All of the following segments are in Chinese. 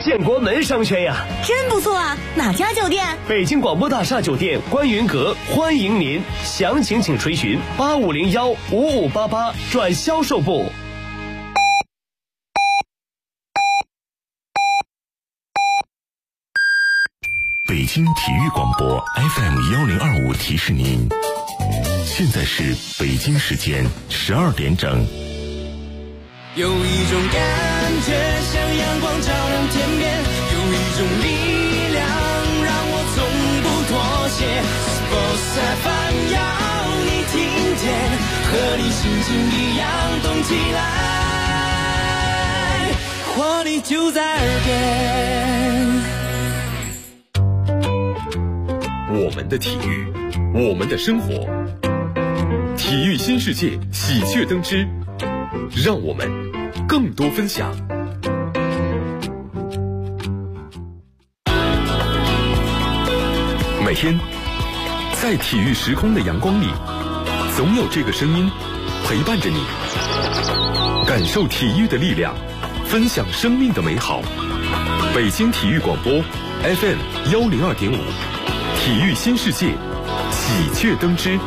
建国门商圈呀。 真不错啊，哪家酒店？ 北京广播大厦酒店观云阁，欢迎您，详情请垂询85015588转销售部。 北京体育广播 FM1025提示您，现在是北京时间12点整。 有一种感觉像阳光照亮天边，有一种力量让我从不妥协。Sports FM 要你听见，和你心情一样动起来，活力就在耳边。 我们的体育，我们的生活，体育新世界喜鹊登枝，让我们更多分享。每天在体育时空的阳光里，总有这个声音陪伴着你，感受体育的力量，分享生命的美好。北京体育广播 FM102.5，体育新世界喜鹊登枝。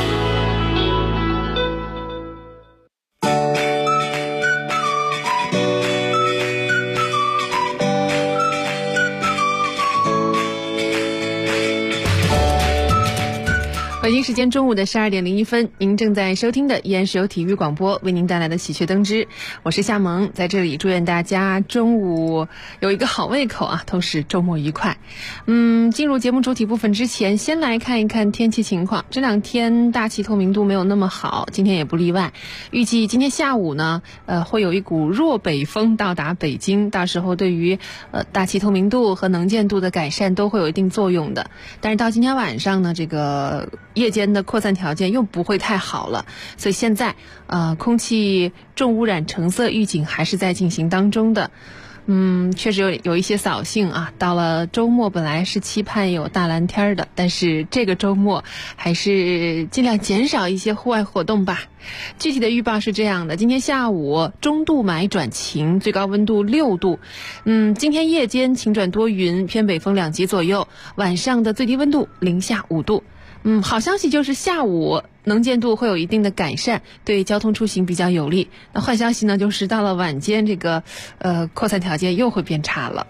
北京时间中午的12点01分，您正在收听的依然是由体育广播为您带来的喜鹊登枝，我是夏萌，在这里祝愿大家中午有一个好胃口啊，同时周末愉快。进入节目主体部分之前，先来看一看天气情况。这两天大气透明度没有那么好，今天也不例外。预计今天下午呢，会有一股弱北风到达北京，到时候对于大气透明度和能见度的改善都会有一定作用的。但是到今天晚上呢，这个夜间的扩散条件又不会太好了，所以现在空气重污染橙色预警还是在进行当中的。确实有一些扫兴啊。到了周末本来是期盼有大蓝天的，但是这个周末还是尽量减少一些户外活动吧。具体的预报是这样的：今天下午中度霾转晴，最高温度6度。今天夜间晴转多云，偏北风2级左右，晚上的最低温度零下5度。好消息就是下午能见度会有一定的改善，对交通出行比较有利。那坏消息呢，就是到了晚间这个扩散条件又会变差了。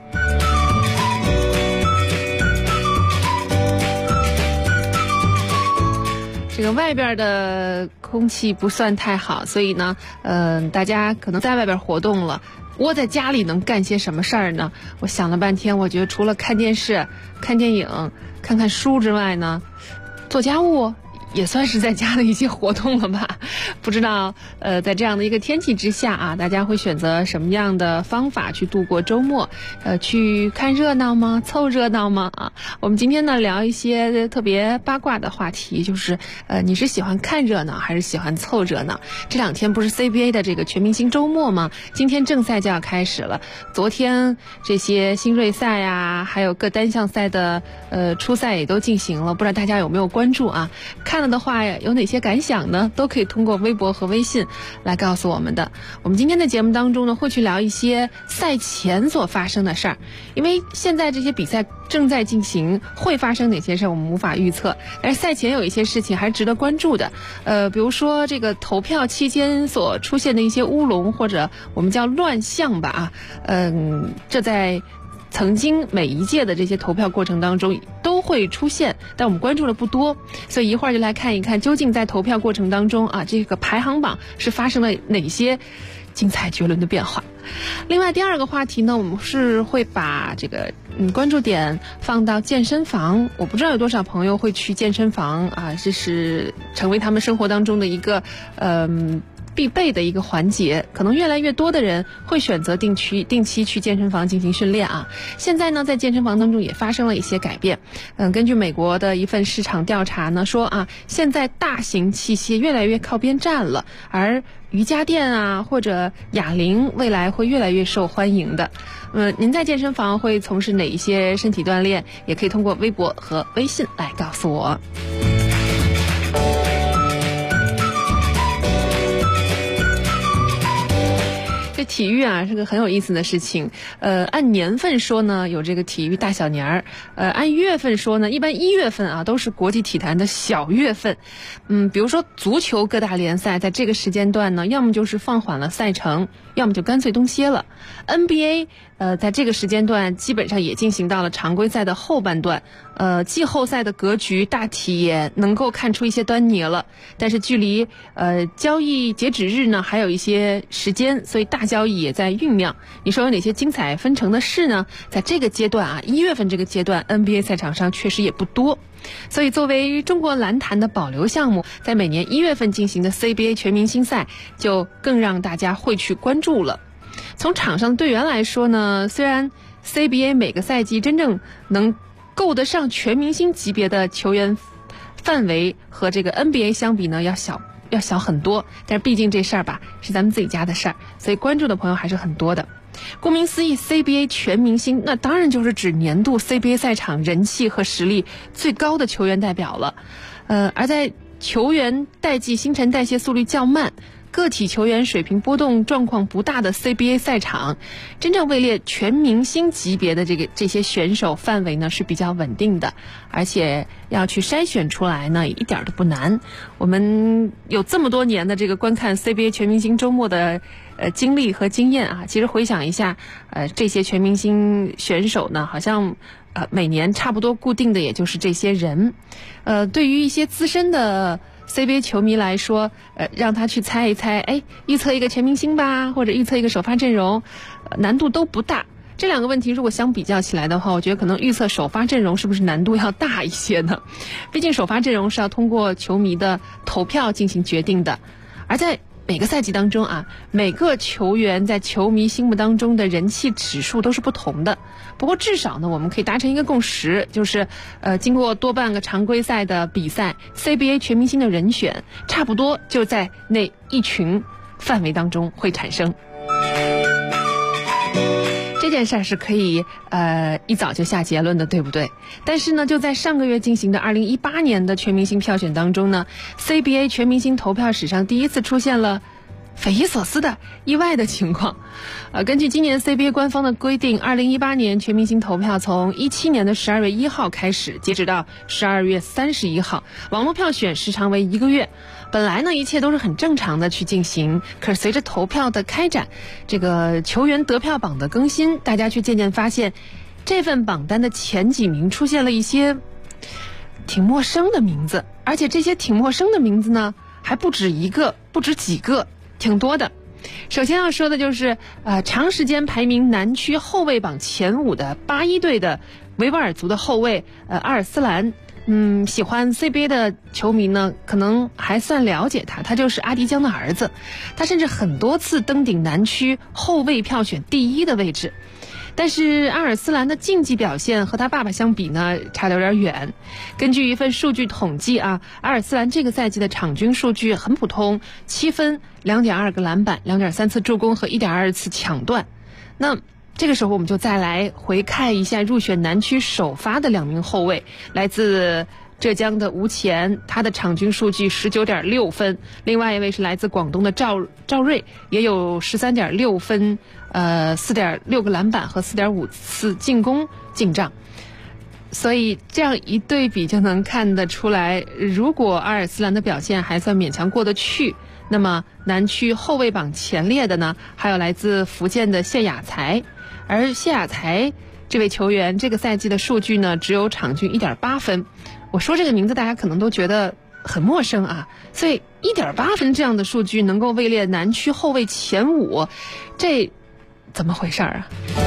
这个外边的空气不算太好，所以呢，大家可能在外边活动了，窝在家里能干些什么事儿呢？我想了半天，我觉得除了看电视、看电影、看看书之外呢，做家务也算是在家的一些活动了吧。不知道在这样的一个天气之下啊，大家会选择什么样的方法去度过周末？去看热闹吗？凑热闹吗？啊，我们今天呢聊一些特别八卦的话题，就是你是喜欢看热闹还是喜欢凑热闹？这两天不是 CBA 的这个全明星周末吗？今天正赛就要开始了，昨天这些新锐赛啊，还有各单项赛的初赛也都进行了，不知道大家有没有关注啊？看了的话有哪些感想呢？都可以通过微博和微信来告诉我们的。我们今天的节目当中呢，会去聊一些赛前所发生的事儿，因为现在这些比赛正在进行，会发生哪些事儿我们无法预测，但是赛前有一些事情还是值得关注的。比如说这个投票期间所出现的一些乌龙，或者我们叫乱象吧这在曾经每一届的这些投票过程当中都会出现，但我们关注的不多，所以一会儿就来看一看究竟在投票过程当中啊，这个排行榜是发生了哪些精彩绝伦的变化。另外第二个话题呢，我们是会把这个关注点放到健身房。我不知道有多少朋友会去健身房啊，这是成为他们生活当中的一个必备的一个环节，可能越来越多的人会选择定期去健身房进行训练啊。现在呢，在健身房当中也发生了一些改变。根据美国的一份市场调查呢说啊，现在大型器械越来越靠边站了，而瑜伽垫啊或者哑铃未来会越来越受欢迎的。您在健身房会从事哪一些身体锻炼？也可以通过微博和微信来告诉我。 这体育啊是个很有意思的事情。按年份说呢，有这个体育大小年儿；按月份说呢，一般1月份啊都是国际体坛的小月份。比如说足球各大联赛在这个时间段呢，要么就是放缓了赛程，要么就干脆冬歇了。NBA在这个时间段基本上也进行到了常规赛的后半段。季后赛的格局大体也能够看出一些端倪了，但是距离交易截止日呢还有一些时间，所以大交易也在酝酿。你说有哪些精彩纷呈的事呢？在这个阶段啊，1月份这个阶段 NBA 赛场上确实也不多，所以作为中国篮坛的保留项目，在每年1月份进行的 CBA 全明星赛就更让大家会去关注了。从场上的队员来说呢，虽然 CBA 每个赛季真正能够得上全明星级别的球员范围和这个 NBA 相比呢要小很多，但是毕竟这事儿吧是咱们自己家的事儿，所以关注的朋友还是很多的。顾名思义 CBA 全明星那当然就是指年度 CBA 赛场人气和实力最高的球员代表了。而在球员代际新陈代谢速率较慢，个体球员水平波动状况不大的 CBA 赛场，真正位列全明星级别的这些选手范围呢是比较稳定的，而且要去筛选出来呢一点都不难。我们有这么多年的这个观看 CBA 全明星周末的经历和经验啊，其实回想一下这些全明星选手呢好像每年差不多固定的也就是这些人。对于一些资深的CBA 球迷来说，让他去猜一猜，预测一个全明星吧，或者预测一个首发阵容，难度都不大。这两个问题如果相比较起来的话，我觉得可能预测首发阵容是不是难度要大一些呢？毕竟首发阵容是要通过球迷的投票进行决定的，而在每个赛季当中啊，每个球员在球迷心目当中的人气指数都是不同的。不过至少呢，我们可以达成一个共识，就是经过多半个常规赛的比赛 ，CBA 全明星的人选差不多就在那一群范围当中会产生。这件事是可以一早就下结论的，对不对？但是呢，就在上个月进行的2018年的全明星票选当中呢， CBA 全明星投票史上第一次出现了匪夷所思的意外的情况。根据今年 CBA 官方的规定，2018年全明星投票从17年的12月1号开始，截止到12月31号，网络票选时长为1个月。本来呢，一切都是很正常的去进行，可是随着投票的开展，这个球员得票榜的更新，大家却渐渐发现，这份榜单的前几名出现了一些挺陌生的名字，而且这些挺陌生的名字呢，还不止一个，不止几个，挺多的。首先要说的就是长时间排名南区后卫榜前5的81队的维吾尔族的后卫阿尔斯兰。喜欢 CBA 的球迷呢，可能还算了解他，他就是阿迪江的儿子，他甚至很多次登顶南区后卫票选第1的位置。但是阿尔斯兰的竞技表现和他爸爸相比呢，差得有点远。根据一份数据统计啊，阿尔斯兰这个赛季的场均数据很普通，7分、2.2个篮板、2.3次助攻和1.2次抢断。那这个时候我们就再来回看一下入选南区首发的2名后卫，来自浙江的吴前，他的场均数据 19.6 分，另外一位是来自广东的赵睿，也有 13.6 分，4.6个篮板和 4.5次进攻进账。所以这样一对比就能看得出来，如果阿尔斯兰的表现还算勉强过得去，那么南区后卫榜前列的呢，还有来自福建的谢雅才。而谢雅才这位球员这个赛季的数据呢，只有场均 1.8 分。我说这个名字大家可能都觉得很陌生啊，所以 1.8 分这样的数据能够位列南区后卫前5，这怎么回事啊？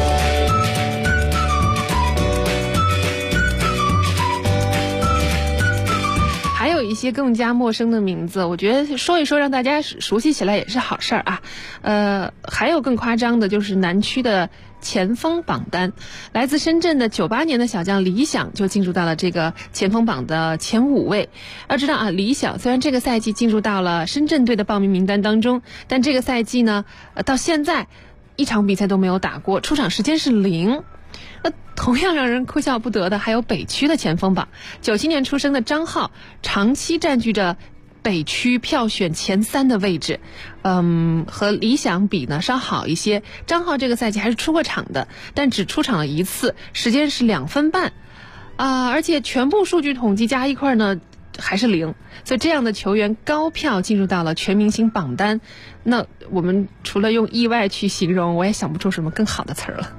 还有一些更加陌生的名字，我觉得说一说让大家熟悉起来也是好事儿啊。还有更夸张的就是南区的前锋榜单，来自深圳的98年的小将李想就进入到了这个前锋榜的前5位。要知道啊，李想虽然这个赛季进入到了深圳队的报名名单当中，但这个赛季呢，到现在1场比赛都没有打过，出场时间是0。同样让人哭笑不得的还有北区的前锋榜，97年出生的张浩长期占据着北区票选前3的位置，和理想比呢稍好一些。张浩这个赛季还是出过场的，但只出场了1次，时间是2分半，而且全部数据统计加一块呢还是0，所以这样的球员高票进入到了全明星榜单，那我们除了用意外去形容，我也想不出什么更好的词儿了。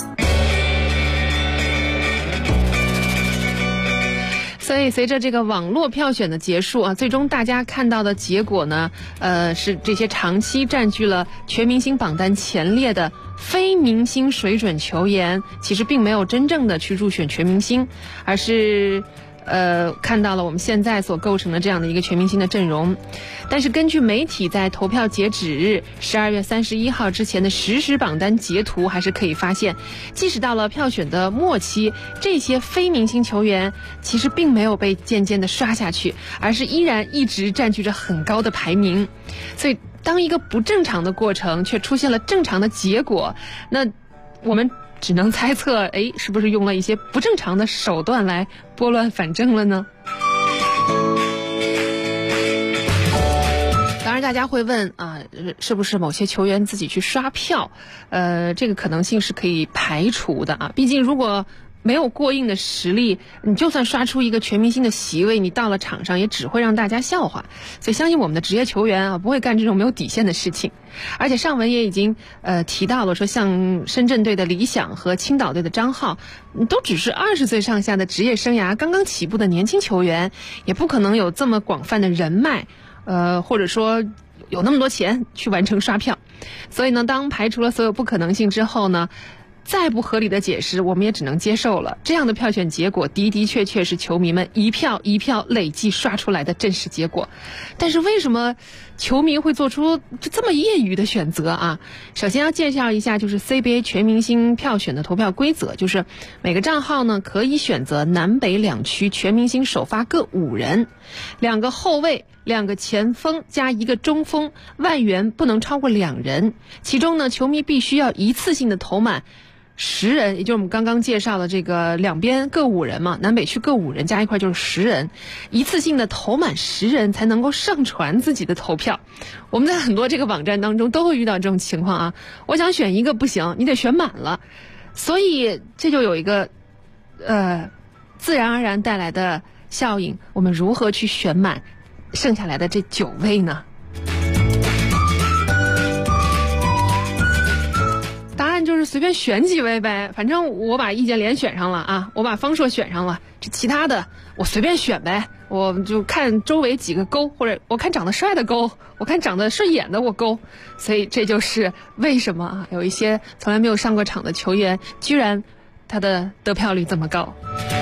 所以随着这个网络票选的结束啊，最终大家看到的结果呢，是这些长期占据了全明星榜单前列的非明星水准球员，其实并没有真正的去入选全明星，而是看到了我们现在所构成的这样的一个全明星的阵容。但是根据媒体在投票截止日12月31号之前的实时榜单截图，还是可以发现，即使到了票选的末期，这些非明星球员其实并没有被渐渐的刷下去，而是依然一直占据着很高的排名。所以当一个不正常的过程却出现了正常的结果，那我们只能猜测，是不是用了一些不正常的手段来拨乱反正了呢？当然大家会问啊，是不是某些球员自己去刷票？这个可能性是可以排除的啊。毕竟如果没有过硬的实力，你就算刷出一个全明星的席位，你到了场上也只会让大家笑话。所以相信我们的职业球员啊，不会干这种没有底线的事情。而且上文也已经提到了，说像深圳队的理想和青岛队的张浩，都只是20岁上下的职业生涯刚刚起步的年轻球员，也不可能有这么广泛的人脉，或者说有那么多钱去完成刷票。所以呢，当排除了所有不可能性之后呢，再不合理的解释我们也只能接受了。这样的票选结果的确是球迷们一票一票累计刷出来的真实结果。但是为什么球迷会做出这么业余的选择啊？首先要介绍一下，就是 CBA 全明星票选的投票规则，就是每个账号呢可以选择南北2区全明星首发各5人，2个后卫、2个前锋加1个中锋，外援不能超过2人。其中呢，球迷必须要一次性的投满10人，也就是我们刚刚介绍的这个两边各5人嘛，南北区各5人加一块就是10人，一次性的投满10人才能够上传自己的投票。我们在很多这个网站当中都会遇到这种情况啊，我想选一个不行，你得选满了，所以这就有一个自然而然带来的效应。我们如何去选满剩下来的这9位呢？就是随便选几位呗，反正我把易建联选上了啊，我把方硕选上了，这其他的我随便选呗，我就看周围几个勾，或者我看长得帅的勾，我看长得顺眼的我勾。所以这就是为什么啊，有一些从来没有上过场的球员，居然他的得票率这么高。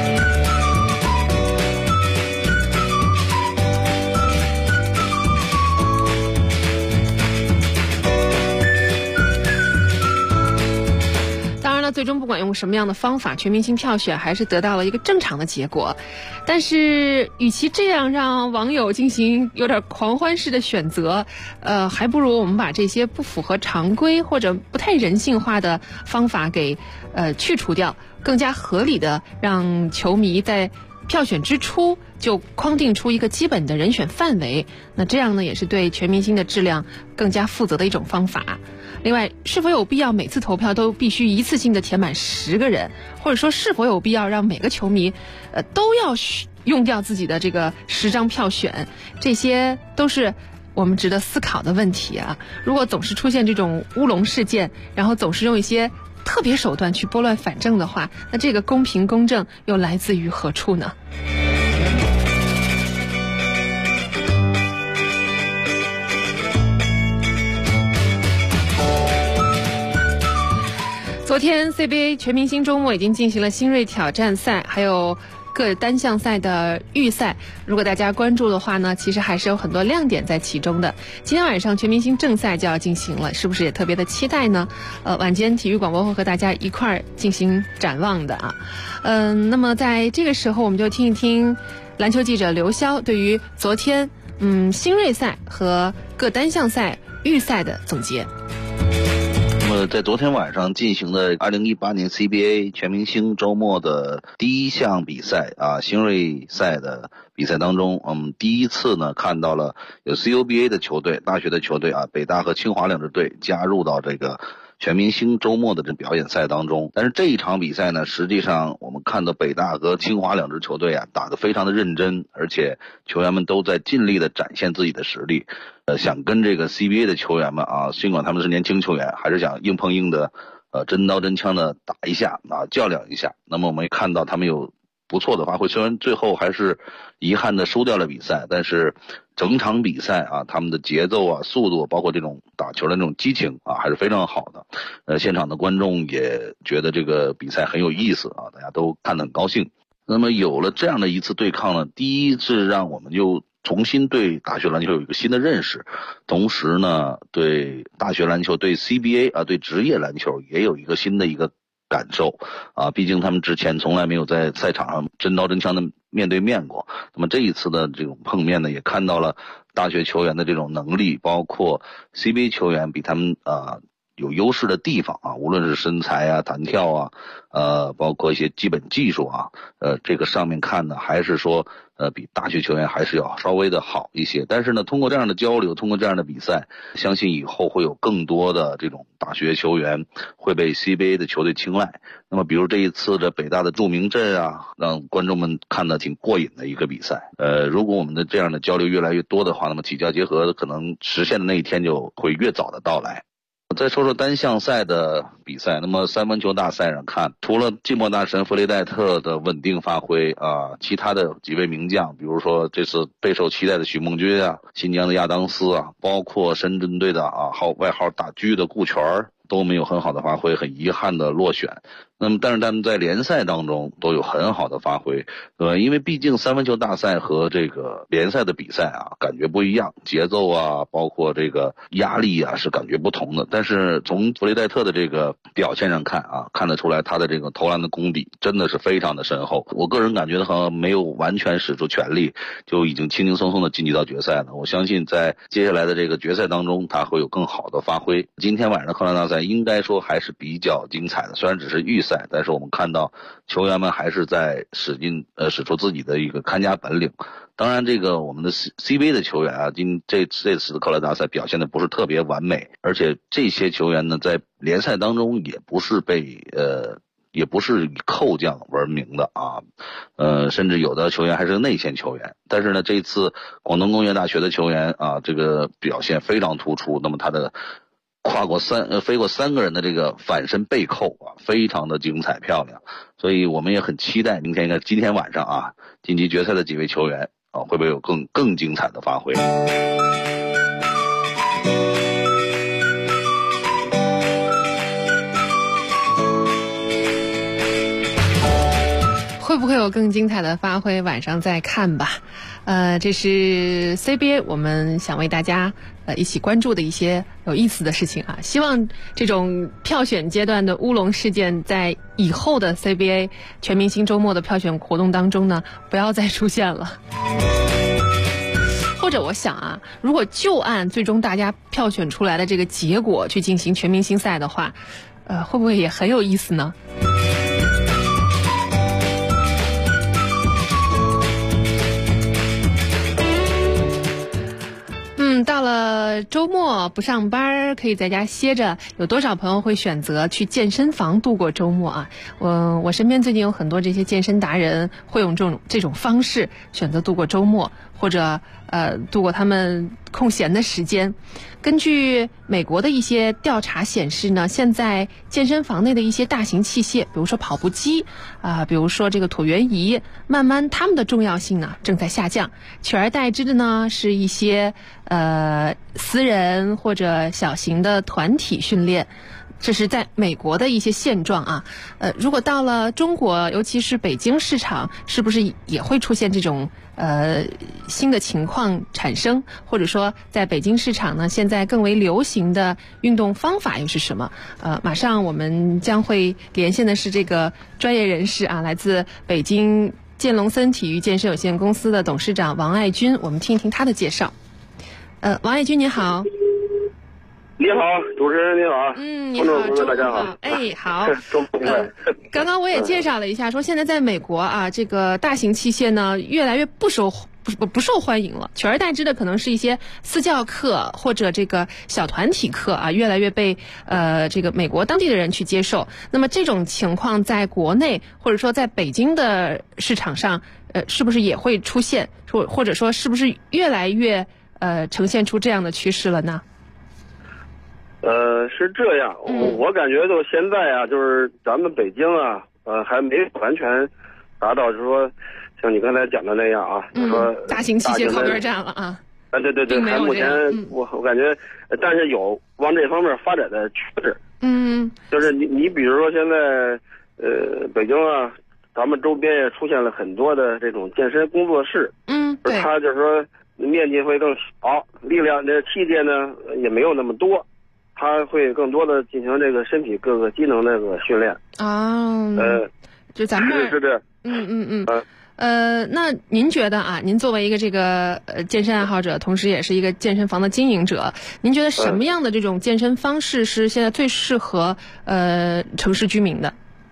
最终不管用什么样的方法，全明星票选还是得到了一个正常的结果。但是与其这样让网友进行有点狂欢式的选择，还不如我们把这些不符合常规或者不太人性化的方法给去除掉，更加合理的让球迷在票选之初就框定出一个基本的人选范围，那这样呢也是对全明星的质量更加负责的一种方法。另外，是否有必要每次投票都必须一次性的填满10个人，或者说是否有必要让每个球迷都要用掉自己的这个10张票选，这些都是我们值得思考的问题啊。如果总是出现这种乌龙事件，然后总是用一些特别手段去拨乱反正的话，那这个公平公正又来自于何处呢？昨天 CBA 全明星周末已经进行了新锐挑战赛，还有各单项赛的预赛。如果大家关注的话呢，其实还是有很多亮点在其中的。今天晚上全明星正赛就要进行了，是不是也特别的期待呢？晚间体育广播会和大家一块儿进行展望的啊。那么在这个时候，我们就听一听篮球记者刘潇对于昨天新锐赛和各单项赛预赛的总结。 那么在昨天晚上进行的2018年 CBA 全明星周末的第一项比赛啊，新锐赛的比赛当中，我们第一次呢看到了有 CUBA 的球队，大学的球队啊，北大和清华两支队加入到这个全明星周末的这表演赛当中。但是这一场比赛呢，实际上我们看到北大和清华两支球队啊打得非常的认真，而且球员们都在尽力的展现自己的实力。想跟这个 CBA 的球员们啊，尽管他们是年轻球员，还是想硬碰硬的真刀真枪的打一下啊，较量一下。那么我们也看到他们有不错的发挥，虽然最后还是遗憾的输掉了比赛，但是整场比赛啊，他们的节奏啊、速度，包括这种打球的那种激情啊，还是非常好的。现场的观众也觉得这个比赛很有意思啊，大家都看得很高兴。那么有了这样的一次对抗呢，第一是让我们就重新对大学篮球有一个新的认识，同时呢，对大学篮球、对 CBA 啊、对职业篮球也有一个新的一个感受啊，毕竟他们之前从来没有在赛场上真刀真枪的面对面过。那么这一次的这种碰面呢，也看到了大学球员的这种能力，包括 CBA 球员比他们有优势的地方啊，无论是身材啊、弹跳啊，包括一些基本技术啊，这个上面看呢，还是说比大学球员还是要稍微的好一些。但是呢，通过这样的交流，通过这样的比赛，相信以后会有更多的这种大学球员会被 CBA 的球队青睐。那么比如这一次的北大的祝明镇啊，让观众们看得挺过瘾的一个比赛。如果我们的这样的交流越来越多的话，那么体教结合可能实现的那一天就会越早的到来。再说说单项赛的比赛，那么三分球大赛上看，除了寂寞大神弗雷戴特的稳定发挥啊，其他的几位名将，比如说这次备受期待的许梦军啊，新疆的亚当斯啊，包括深圳队的外号大狙的顾全都没有很好的发挥，很遗憾的落选。那么但是他们在联赛当中都有很好的发挥，因为毕竟三分球大赛和这个联赛的比赛啊感觉不一样，节奏啊包括这个压力啊是感觉不同的。但是从弗雷戴特的这个表现上看啊，看得出来他的这个投篮的功底真的是非常的深厚。我个人感觉好像没有完全使出全力就已经轻轻松松的晋级到决赛了。我相信在接下来的这个决赛当中他会有更好的发挥。今天晚上的扣篮大赛应该说还是比较精彩的，虽然只是预赛，但是我们看到球员们还是在使出自己的一个看家本领。当然这个我们的 CBA 的球员啊，这次的扣篮大赛表现的不是特别完美，而且这些球员呢在联赛当中也不是以扣将闻名的啊，甚至有的球员还是内线球员。但是呢，这次广东工业大学的球员啊，这个表现非常突出。那么他的飞过三个人的这个反身背扣啊，非常的精彩漂亮。所以我们也很期待今天晚上啊晋级决赛的几位球员啊，会不会有更精彩的发挥。 会不会有更精彩的发挥，晚上再看吧。这是 CBA 我们想为大家一起关注的一些有意思的事情啊。希望这种票选阶段的乌龙事件在以后的 CBA 全明星周末的票选活动当中呢，不要再出现了。或者我想啊，如果就按最终大家票选出来的这个结果去进行全明星赛的话，会不会也很有意思呢？到了周末不上班可以在家歇着，有多少朋友会选择去健身房度过周末啊？我身边最近有很多这些健身达人会用这种方式选择度过周末，或者度过他们空闲的时间。根据美国的一些调查显示呢，现在健身房内的一些大型器械，比如说跑步机比如说这个椭圆仪，慢慢它们的重要性呢正在下降，取而代之的呢是一些私人或者小型的团体训练。这是在美国的一些现状啊。如果到了中国，尤其是北京市场，是不是也会出现这种新的情况产生？或者说在北京市场呢，现在更为流行的运动方法又是什么？马上我们将会连线的是这个专业人士啊，来自北京健龙森体育健身有限公司的董事长王爱军，我们听一听他的介绍。王爱军您好。 你好，主持人你好。 你好，周大家好。 哎，好。 周末愉快。 刚刚我也介绍了一下，说现在在美国啊，这个大型器械呢越来越不受欢迎了，取而代之的可能是一些私教课或者这个小团体课啊，越来越被这个美国当地的人去接受。那么这种情况在国内或者说在北京的市场上，是不是也会出现？或者说是不是越来越呈现出这样的趋势了呢？ 是这样，我感觉就现在啊，就是咱们北京啊，还没完全达到，就是说像你刚才讲的那样啊，就是说大型器械靠边站了啊。 对，还目前我感觉，但是有往这方面发展的趋势。就是你比如说现在北京啊，咱们周边也出现了很多的这种健身工作室。 对。 它就是说面积会更小，力量的器械呢也没有那么多。他会更多的进行这个身体各个机能的这个训练啊。就咱们是这。 那您觉得啊，您作为一个这个健身爱好者，同时也是一个健身房的经营者，您觉得什么样的这种健身方式是现在最适合城市居民的？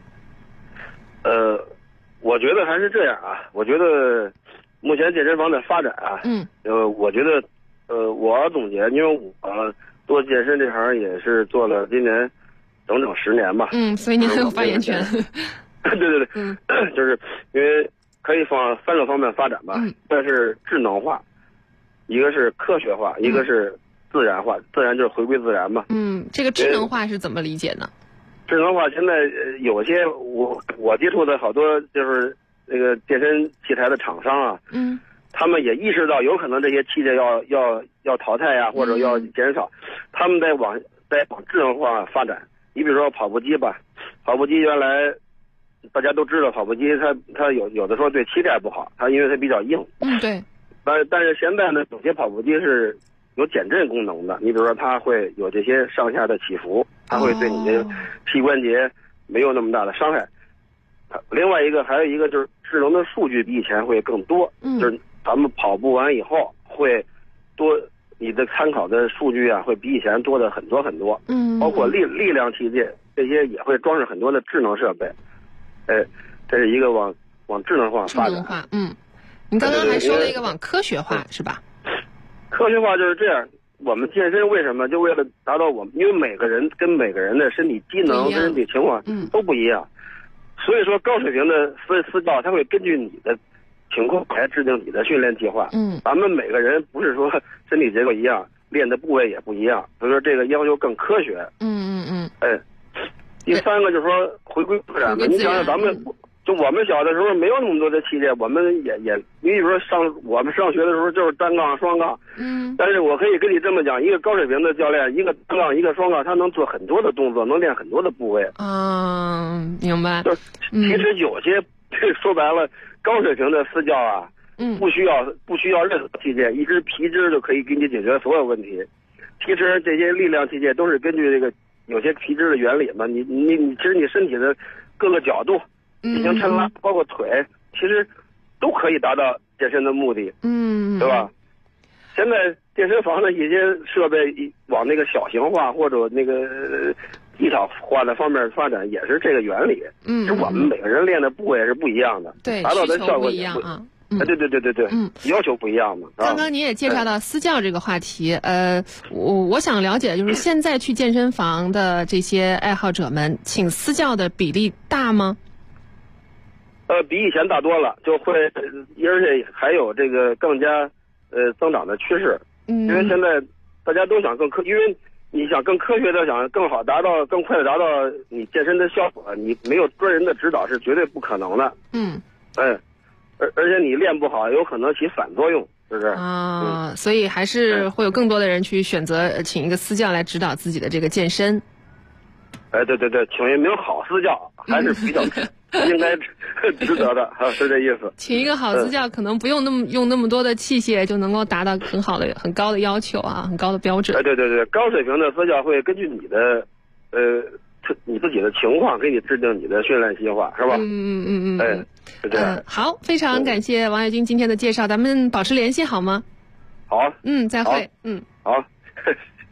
我觉得还是这样啊。我觉得目前健身房的发展啊，我觉得我总结，因为我做健身这行也是做了今年整整10年吧。 所以您很有发言权。 对，就是因为可以放3个方面发展吧。一个是智能化，一个是科学化，一个是自然化。自然就是回归自然嘛。 这个智能化是怎么理解呢？ 智能化现在有些我接触的好多就是那个健身器材的厂商啊，他们也意识到有可能这些器械要淘汰呀，或者要减少，他们在往智能化发展。你比如说跑步机吧，跑步机原来大家都知道，跑步机它有的时候对膝盖不好，它因为它比较硬。 对。 但是现在呢，有些跑步机是有减震功能的。你比如说，它会有这些上下的起伏，它会对你的膝关节没有那么大的伤害。另外还有一个就是智能的数据比以前会更多，就是咱们跑步完以后会多，你的参考的数据啊会比以前多的很多很多。包括力量器械这些也会装上很多的智能设备。这是一个往智能化发展。 您刚刚还说了一个往科学化，是吧？ 科学化就是这样。我们健身为什么就为了达到因为每个人跟每个人的身体机能、身体情况都不一样，所以说高水平的私教他会根据你的情况来制定你的训练计划。咱们每个人不是说身体结构一样，练的部位也不一样，所以说这个要求更科学。第3个就是说回归自然嘛。你想想咱们我们小的时候没有那么多的器械，我们也你比如说我们上学的时候就是单杠双杠。但是我可以跟你这么讲，一个高水平的教练，一个单杠一个双杠，他能做很多的动作，能练很多的部位。 明白。 就是其实有些说白了，高水平的私教啊，不需要任何器械，一支皮筋就可以给你解决所有问题。其实这些力量器械都是根据这个有些皮筋的原理嘛，你其实你身体的各个角度进行抻拉，包括腿，其实都可以达到健身的目的。对吧？现在健身房的一些设备往那个小型化或者那个技巧化的方面发展，也是这个原理。是我们每个人练的部位是不一样的，达到的效果也不一样。对，要求不一样嘛。 刚刚您也介绍到私教这个话题，我想了解的就是现在去健身房的这些爱好者们，请私教的比例大吗？ 比以前大多了，就会，而且还有这个更加增长的趋势。因为现在大家都想因为你想更科学的，想更好更快的达到你健身的效果，你没有专人的指导是绝对不可能的。而且你练不好，有可能起反作用，是不是？ 所以还是会有更多的人去选择请一个私教来指导自己的这个健身。 对，请一名好私教还是比较应该值得的，是这意思。 请一个好私教，可能不用用那么多的器械，就能够达到很高的要求啊，很高的标准。 对，高水平的私教会根据你的你自己的情况给你制定你的训练计划，是吧？是这样。 好，非常感谢王跃军今天的介绍，咱们保持联系好吗？ 好。 再会。 好。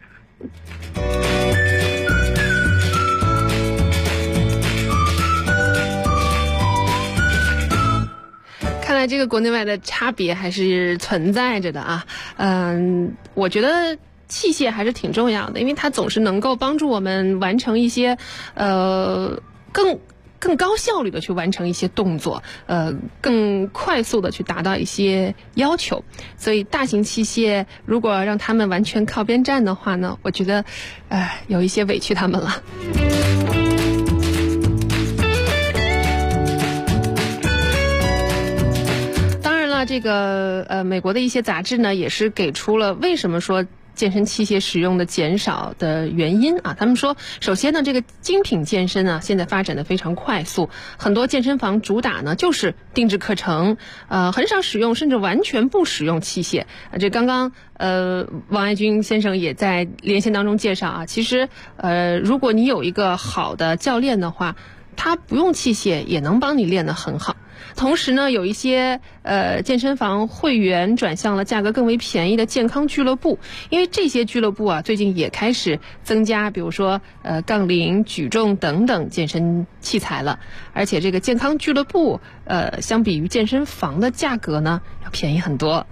看来这个国内外的差别还是存在着的啊。我觉得器械还是挺重要的，因为它总是能够帮助我们完成一些更高效率的去完成一些动作，更快速的去达到一些要求。所以大型器械如果让他们完全靠边站的话呢，我觉得有一些委屈他们了。这个美国的一些杂志呢，也是给出了为什么说健身器械使用的减少的原因啊。他们说，首先呢，这个精品健身啊，现在发展的非常快速，很多健身房主打呢就是定制课程，很少使用甚至完全不使用器械。这刚刚王爱军先生也在连线当中介绍啊，其实如果你有一个好的教练的话，他不用器械也能帮你练得很好。同时呢，有一些健身房会员转向了价格更为便宜的健康俱乐部，因为这些俱乐部啊最近也开始增加，比如说杠铃、举重等等健身器材了。而且这个健康俱乐部相比于健身房的价格呢要便宜很多。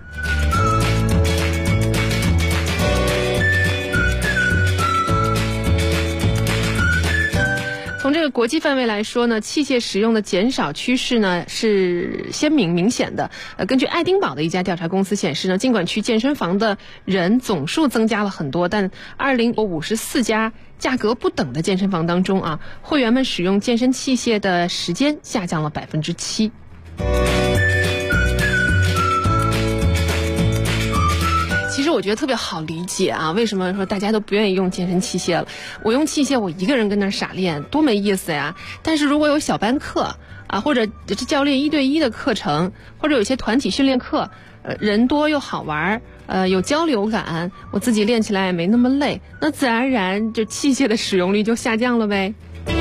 从这个国际范围来说呢，器械使用的减少趋势呢是明显的。根据爱丁堡的一家调查公司显示呢，尽管去健身房的人总数增加了很多，但2054家价格不等的健身房当中啊，会员们使用健身器械的时间下降了7%。其实我觉得特别好理解啊，为什么说大家都不愿意用健身器械了？我用器械，我一个人跟那儿傻练，多没意思呀！但是如果有小班课啊，或者教练1对1的课程，或者有一些团体训练课，人多又好玩，有交流感，我自己练起来也没那么累，那自然而然这器械的使用率就下降了呗。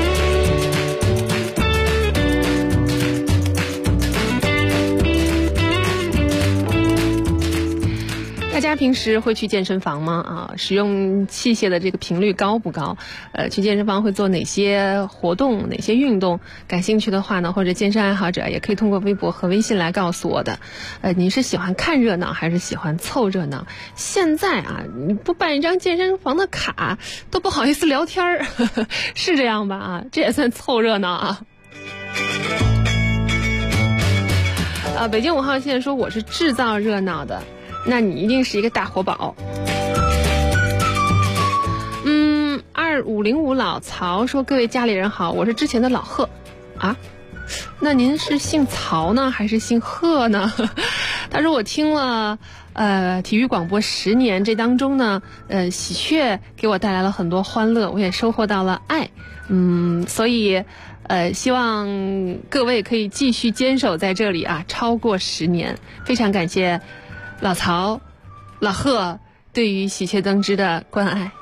大家平时会去健身房吗？啊，使用器械的这个频率高不高？去健身房会做哪些活动、哪些运动？感兴趣的话呢，或者健身爱好者也可以通过微博和微信来告诉我的。你是喜欢看热闹还是喜欢凑热闹？现在啊，你不办一张健身房的卡都不好意思聊天儿，是这样吧？啊，这也算凑热闹啊。北京5号线说我是制造热闹的。那你一定是一个大活宝。2505老曹说，各位家里人好，我是之前的老贺啊。那您是姓曹呢还是姓贺呢？他说我听了体育广播10年，这当中呢喜鹊给我带来了很多欢乐，我也收获到了爱。所以希望各位可以继续坚守在这里啊，超过10年。非常感谢老曹、老贺对于喜鹊增枝的关爱。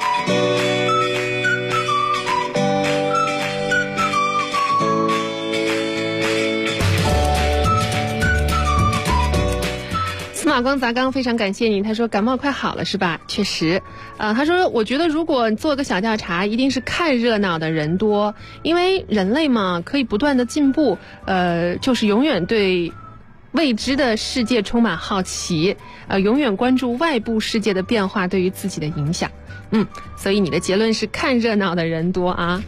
司马光砸缸非常感谢你，他说感冒快好了是吧？确实，他说我觉得如果做个小调查，一定是看热闹的人多，因为人类嘛可以不断的进步，就是永远对未知的世界充满好奇，永远关注外部世界的变化对于自己的影响。所以你的结论是看热闹的人多啊。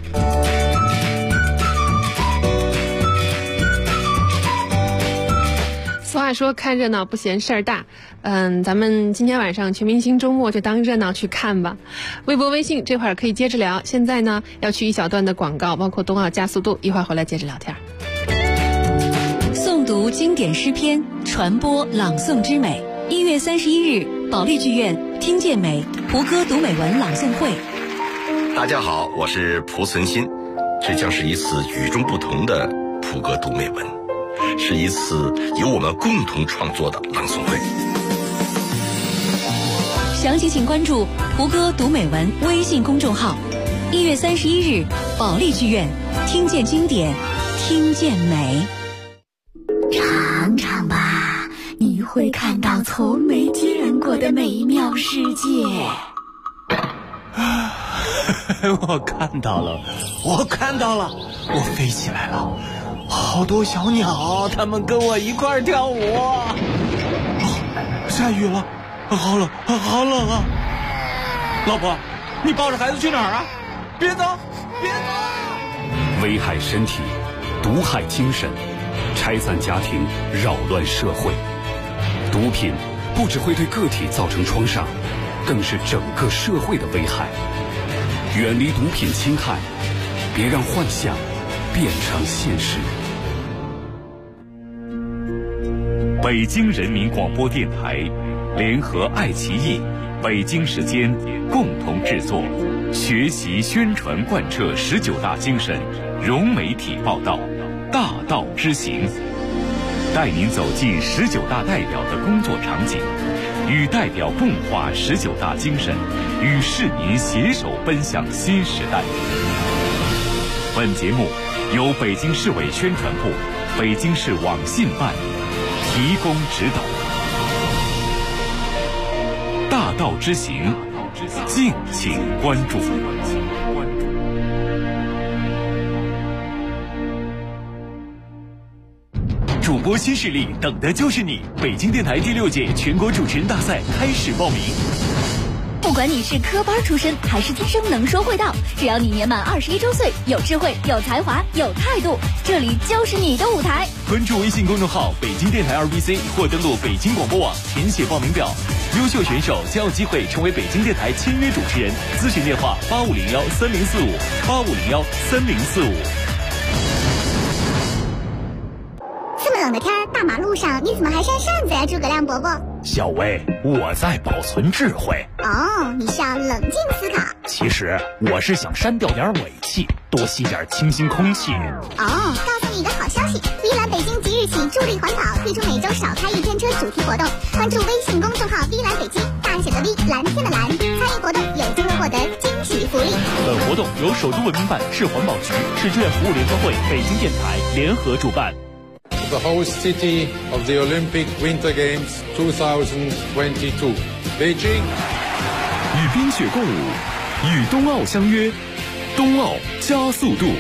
俗话说看热闹不嫌事儿大，咱们今天晚上全明星周末就当热闹去看吧。微博微信这会儿可以接着聊，现在呢要去一小段的广告，包括冬奥加速度，一会儿回来接着聊天。 诵读经典诗篇，传播朗诵之美。1月31日，保利剧院听见美蒲歌读美文朗诵会。 大家好，我是蒲存昕，这将是一次与众不同的蒲歌读美文，是一次由我们共同创作的朗诵会。 详情请关注蒲歌读美文微信公众号。1月31日，保利剧院听见经典，听见美。 尝尝吧，你会看到从没见过的美妙世界。 我看到了，我飞起来了，好多小鸟，它们跟我一块儿跳舞。下雨了，好冷啊！老婆，你抱着孩子去哪儿啊？别走！ 危害身体，毒害精神，拆散家庭，扰乱社会。毒品不只会对个体造成创伤，更是整个社会的危害。远离毒品侵害，别让幻想变成现实。 北京人民广播电台联合爱奇艺、北京时间共同制作，学习宣传贯彻19大精神，融媒体报道，大道之行，带您走进19大代表的工作场景，与代表共话19大精神，与市民携手奔向新时代。本节目由北京市委宣传部、北京市网信办提供指导。大道之行，敬请关注。主播新势力，等的就是你！北京电台第6届全国主持人大赛开始报名。 不管你是科班出身还是天生能说会道，只要你年满21周岁，有智慧、有才华、有态度，这里就是你的舞台。 关注微信公众号北京电台2BC 或登录北京广播网填写报名表，优秀选手将有机会成为北京电台签约主持人。咨询电话85013045，85013045。 这么冷的天，大马路上你怎么还扇扇子呀，诸葛亮伯伯？ 小薇，我在保存智慧。 哦，你是要冷静思考。 其实我是想删掉点尾气，多吸点清新空气。 哦，告诉你一个好消息，碧蓝北京即日起助力环保，推出每周少开一天车主题活动。关注微信公众号碧蓝北京，大写的 V， 蓝天的蓝，参与活动有机会获得惊喜福利。 本活动由首都文明办、市环保局、市志愿服务联合会、北京电台联合主办。 The host city of the Olympic Winter Games 2022, Beijing. 与冰雪共舞，与冬奥相约，冬奥加速度。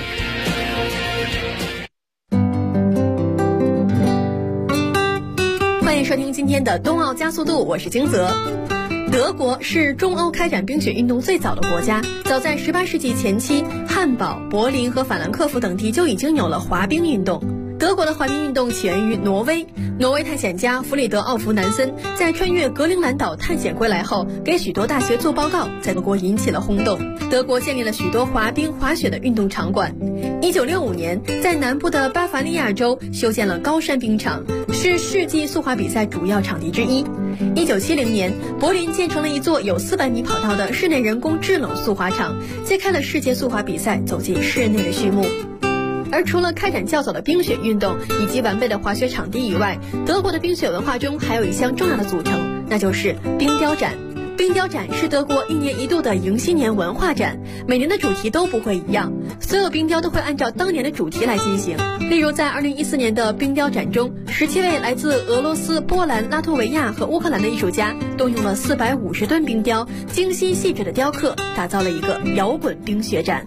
欢迎收听今天的冬奥加速度，我是金泽。德国是中欧开展冰雪运动最早的国家，早在18世纪前期，汉堡、柏林和法兰克福等地就已经有了滑冰运动。德国的滑冰运动起源于挪威，挪威探险家弗里德奥弗南森在穿越格陵兰岛探险归来后，给许多大学做报告，在德国引起了轰动。德国建立了许多滑冰、滑雪的运动场馆。1965年，在南部的巴伐利亚州修建了高山冰场，是世纪速滑比赛主要场地之一。1970年，柏林建成了一座有400米跑道的室内人工制冷速滑场，揭开了世界速滑比赛走进室内的序幕。而除了开展较早的冰雪运动以及完备的滑雪场地以外，德国的冰雪文化中还有一项重要的组成，那就是冰雕展。冰雕展是德国1年1度的迎新年文化展，每年的主题都不会一样，所有冰雕都会按照当年的主题来进行。例如在2014年的冰雕展中，17位来自俄罗斯、波兰、拉脱维亚和乌克兰的艺术家动用了450吨冰雕，精心细致的雕刻，打造了一个摇滚冰雪展。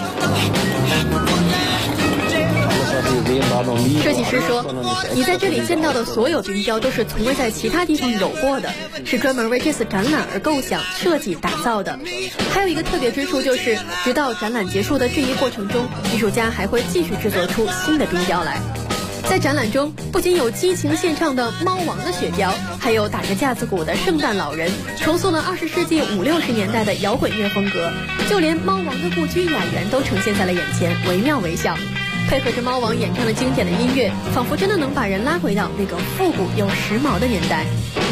设计师说，你在这里见到的所有冰雕都是从未在其他地方有过的，是专门为这次展览而构想、设计、打造的。还有一个特别之处就是，直到展览结束的这一过程中，艺术家还会继续制作出新的冰雕来。在展览中，不仅有激情献唱的猫王的雪雕，还有打着架子鼓的圣诞老人，重塑了20世纪50、60年代的摇滚乐风格，就连猫王的故居雅园都呈现在了眼前，惟妙惟肖。配合着猫王演唱的经典的音乐，仿佛真的能把人拉回到那个复古又时髦的年代。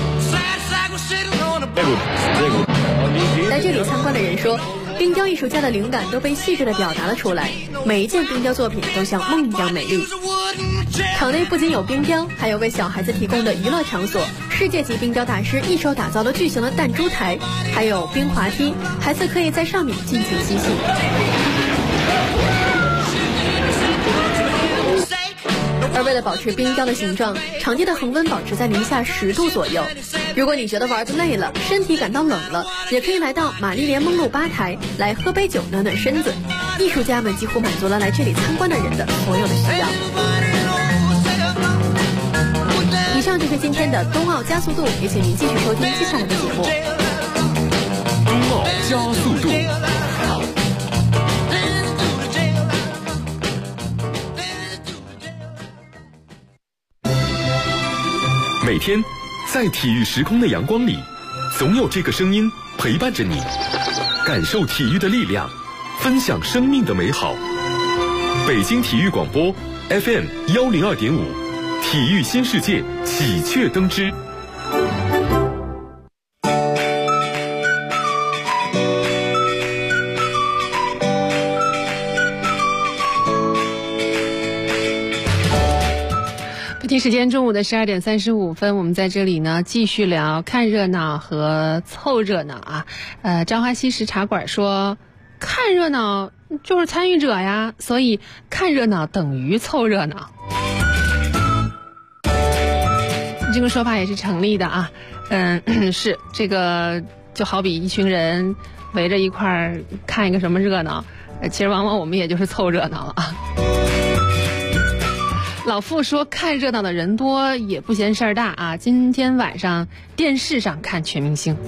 来这里参观的人说，冰雕艺术家的灵感都被细致地表达了出来，每一件冰雕作品都像梦一样美丽。场内不仅有冰雕，还有为小孩子提供的娱乐场所，世界级冰雕大师一手打造了巨型的弹珠台，还有冰滑梯，孩子可以在上面尽情嬉戏。而为了保持冰雕的形状，场地的恒温保持在零下10度左右。 如果你觉得玩得累了，身体感到冷了，也可以来到玛丽莲梦露吧台来喝杯酒暖暖身子。艺术家们几乎满足了来这里参观的人的所有的需要。以上就是今天的冬奥加速度，也请您继续收听接下来的节目。 冬奥加速度。每天在体育时空的阳光里，总有这个声音陪伴着你，感受体育的力量，分享生命的美好。北京体育广播 FM 102.5，体育新世界喜鹊登枝。 北京时间中午的12点35分，我们在这里呢继续聊看热闹和凑热闹啊。朝花夕拾茶馆说，看热闹就是参与者呀，所以看热闹等于凑热闹。这个说法也是成立的啊。是这个就好比一群人围着一块儿看一个什么热闹，其实往往我们也就是凑热闹了啊。老傅说，看热闹的人多也不嫌事儿大啊。今天晚上电视上看全明星。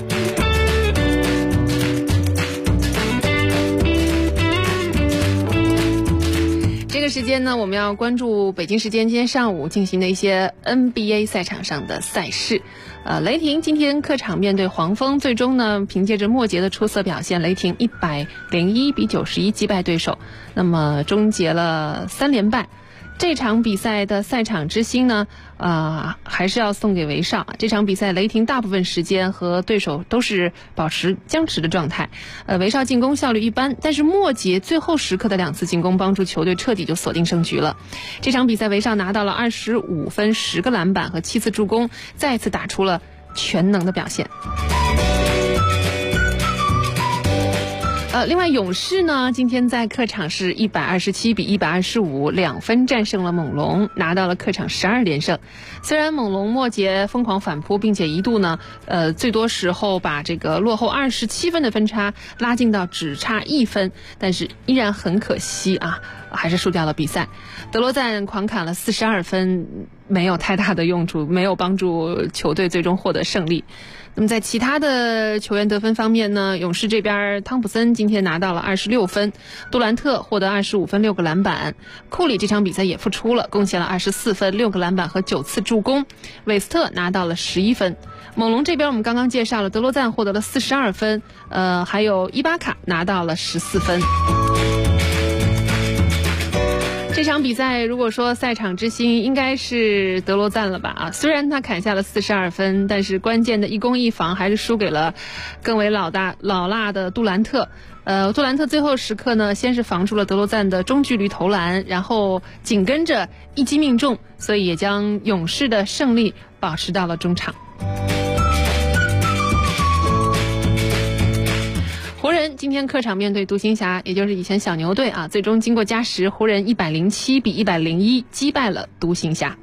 这个时间呢，我们要关注北京时间今天上午进行的一些 NBA 赛场上的赛事。雷霆今天客场面对黄蜂，最终呢凭借着莫杰的出色表现，雷霆101比91击败对手，那么终结了3连败。这场比赛的赛场之星呢，还是要送给威少。这场比赛雷霆大部分时间和对手都是保持僵持的状态，威少进攻效率一般，但是莫杰最后时刻的2次进攻帮助球队彻底就锁定胜局了。这场比赛威少拿到了25分、10个篮板和7次助攻，再次打出了全能的表现。另外勇士呢，今天在客场是127比125，2分战胜了猛龙，拿到了客场12连胜。虽然猛龙末节疯狂反扑，并且一度呢，最多时候把这个落后27分的分差拉近到只差1分，但是依然很可惜啊，还是输掉了比赛。德罗赞狂砍了42分，没有太大的用处，没有帮助球队最终获得胜利。那么在其他的球员得分方面呢，勇士这边汤普森今天拿到了26分，杜兰特获得25分6个篮板，库里这场比赛也复出了，贡献了24分6个篮板和9次助攻，韦斯特拿到了11分。猛龙这边我们刚刚介绍了，德罗赞获得了42分，还有伊巴卡拿到了14分。这场比赛如果说赛场之星应该是德罗赞了吧啊，虽然他砍下了42分，但是关键的一攻一防还是输给了更为老辣的杜兰特。杜兰特最后时刻呢，先是防住了德罗赞的中距离投篮，然后紧跟着一击命中，所以也将勇士的胜利保持到了中场。湖人今天客场面对独行侠，也就是以前小牛队啊，最终经过加时，湖人107比101击败了独行侠。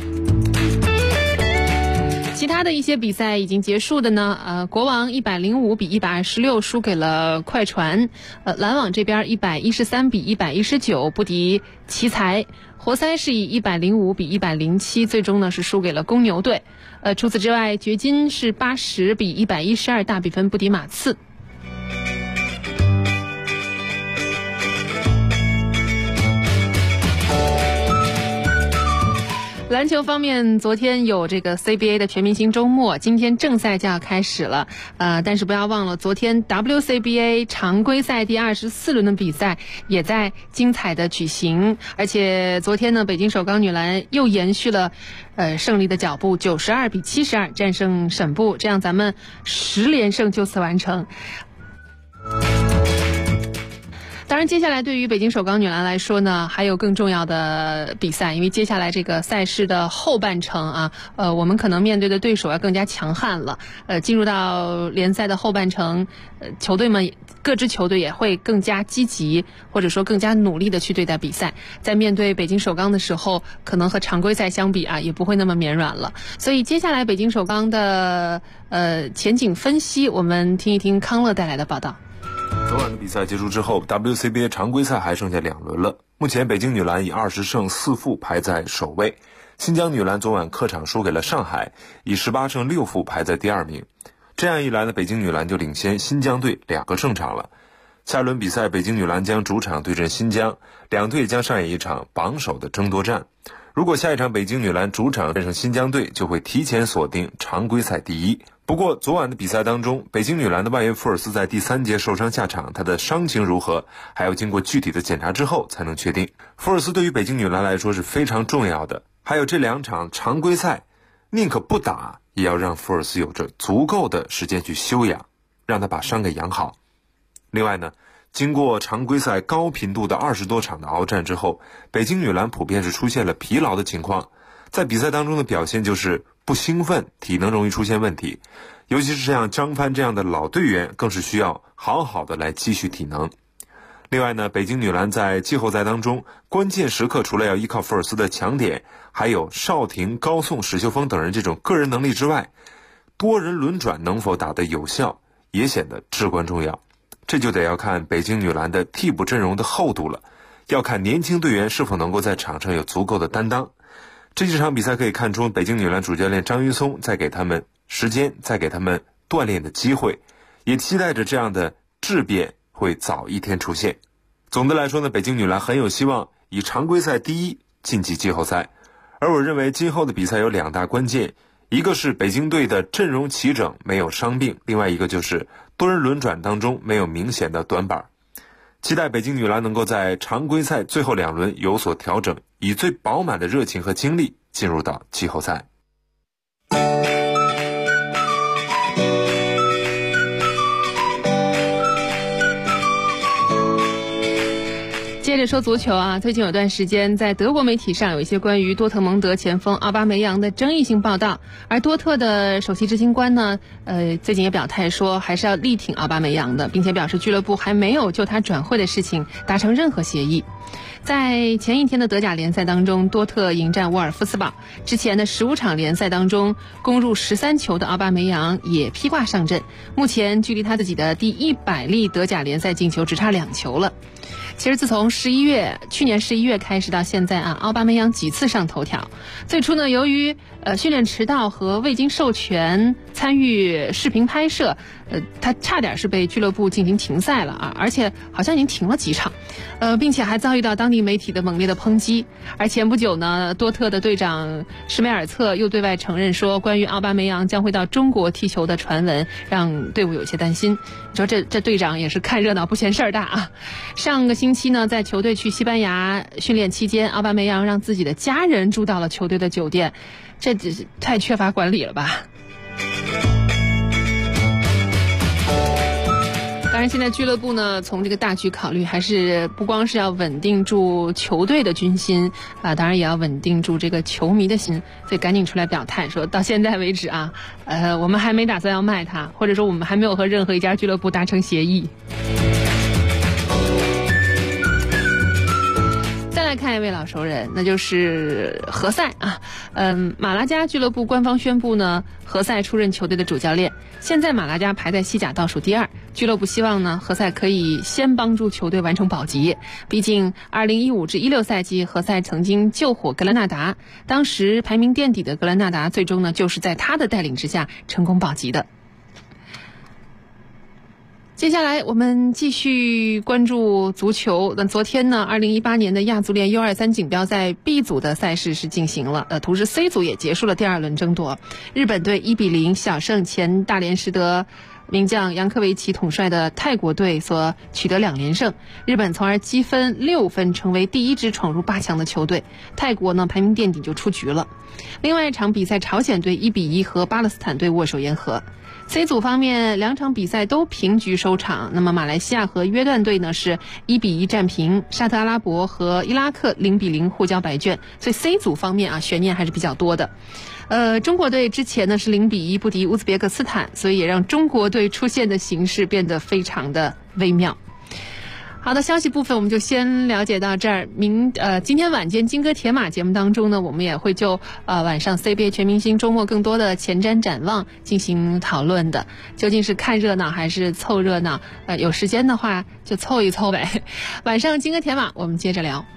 其他的一些比赛已经结束的呢，国王105比126输给了快船，篮网这边113比119不敌奇才，活塞是以105比107最终呢是输给了公牛队。除此之外，掘金是80比112大比分不敌马刺。篮球方面，昨天有这个 CBA 的全明星周末，今天正赛就要开始了。但是不要忘了，昨天 WCBA 常规赛第24轮的比赛也在精彩的举行。而且昨天呢，北京首钢女篮又延续了胜利的脚步，92比72战胜沈部，这样咱们10连胜就此完成。当当然接下来对于北京首钢女篮来说呢，还有更重要的比赛，因为接下来这个赛事的后半程啊，我们可能面对的对手要更加强悍了。进入到联赛的后半程，球队们各支球队也会更加积极，或者说更加努力的去对待比赛。在面对北京首钢的时候，可能和常规赛相比啊，也不会那么绵软了。所以接下来北京首钢的前景分析，我们听一听康乐带来的报道。 昨晚的比赛结束之后 ，WCBA 常规赛还剩下2轮了。目前北京女篮以20胜4负排在首位，新疆女篮昨晚客场输给了上海，以18胜6负排在第2名。这样一来呢，北京女篮就领先新疆队2个胜场了。下一轮比赛，北京女篮将主场对阵新疆，两队将上演一场榜首的争夺战。如果下一场北京女篮主场战胜新疆队，就会提前锁定常规赛第一。不过昨晚的比赛当中，北京女篮的外援福尔斯在第3节受伤下场，她的伤情如何还要经过具体的检查之后才能确定。福尔斯对于北京女篮来说是非常重要的，还有这2场常规赛宁可不打也要让福尔斯有着足够的时间去休养，让她把伤给养好。另外呢，经过常规赛高频度的20多场的鏖战之后，北京女篮普遍是出现了疲劳的情况，在比赛当中的表现就是不兴奋，体能容易出现问题，尤其是像张帆这样的老队员更是需要好好的来积蓄体能。另外呢，北京女篮在季后赛当中关键时刻除了要依靠福尔斯的强点，还有邵婷、高颂、史秀峰等人这种个人能力之外，多人轮转能否打得有效也显得至关重要。这就得要看北京女篮的替补阵容的厚度了，要看年轻队员是否能够在场上有足够的担当。这几场比赛可以看出北京女篮主教练张云松在给他们时间，在给他们锻炼的机会，也期待着这样的质变会早一天出现。总的来说呢，北京女篮很有希望以常规赛第一晋级季后赛。而我认为今后的比赛有2大关键，一个是北京队的阵容齐整，没有伤病，另外一个就是多人轮转当中没有明显的短板。期待北京女篮能够在常规赛最后2轮有所调整，以最饱满的热情和精力进入到季后赛。 接着说足球啊，最近有段时间在德国媒体上有一些关于多特蒙德前锋奥巴梅扬的争议性报道，而多特的首席执行官呢，最近也表态说还是要力挺奥巴梅扬的，并且表示俱乐部还没有就他转会的事情达成任何协议。在前一天的德甲联赛当中，多特迎战沃尔夫斯堡，之前的15场联赛当中攻入13球的奥巴梅扬也披挂上阵，目前距离他自己的第100粒德甲联赛进球只差2球了。其实自从去年11月开始到现在啊，奥巴梅扬几次上头条。最初呢，由于训练迟到和未经授权参与视频拍摄，他差点是被俱乐部进行停赛了啊，而且好像已经停了几场，并且还遭遇到当地媒体的猛烈的抨击。而前不久呢，多特的队长施梅尔策又对外承认说，关于奥巴梅扬将会到中国踢球的传闻让队伍有些担心。你说这队长也是看热闹不嫌事儿大啊。上个星期呢，在球队去西班牙训练期间，奥巴梅扬让自己的家人住到了球队的酒店，这太缺乏管理了吧。当然现在俱乐部呢，从这个大局考虑，还是不光是要稳定住球队的军心啊，当然也要稳定住这个球迷的心，所以赶紧出来表态说，到现在为止啊，我们还没打算要卖他，或者说我们还没有和任何一家俱乐部达成协议。看一位老熟人，那就是何塞啊。马拉加俱乐部官方宣布呢，何塞出任球队的主教练。现在马拉加排在西甲倒数第2，俱乐部希望呢，何塞可以先帮助球队完成保级。毕竟2015至16赛季，何塞曾经救火格兰纳达，当时排名垫底的格兰纳达，最终呢就是在他的带领之下成功保级的。接下来我们继续关注足球。那昨天呢，2018年的亚足联 U23 锦标赛 B 组的赛事是进行了，同时 C 组也结束了第2轮争夺。日本队1-0小胜前大连实德名将杨科维奇统帅的泰国队所取得2连胜，日本从而积分6分，成为第1支闯入8强的球队。泰国呢排名垫底就出局了。另外一场比赛，朝鲜队1-1和巴勒斯坦队握手言和。C 组方面，2场比赛都平局收场。那么马来西亚和约旦队呢是1-1战平，沙特阿拉伯和伊拉克0-0互交白卷。所以 C 组方面悬念还是比较多的。中国队之前呢是0-1不敌乌兹别克斯坦，所以也让中国队出现的形势变得非常的微妙。好的，消息部分我们就先了解到这儿。今天晚间金戈铁马节目当中呢，我们也会就晚上 CBA 全明星周末更多的前瞻展望进行讨论的。究竟是看热闹还是凑热闹？有时间的话就凑一凑呗。晚上金戈铁马我们接着聊。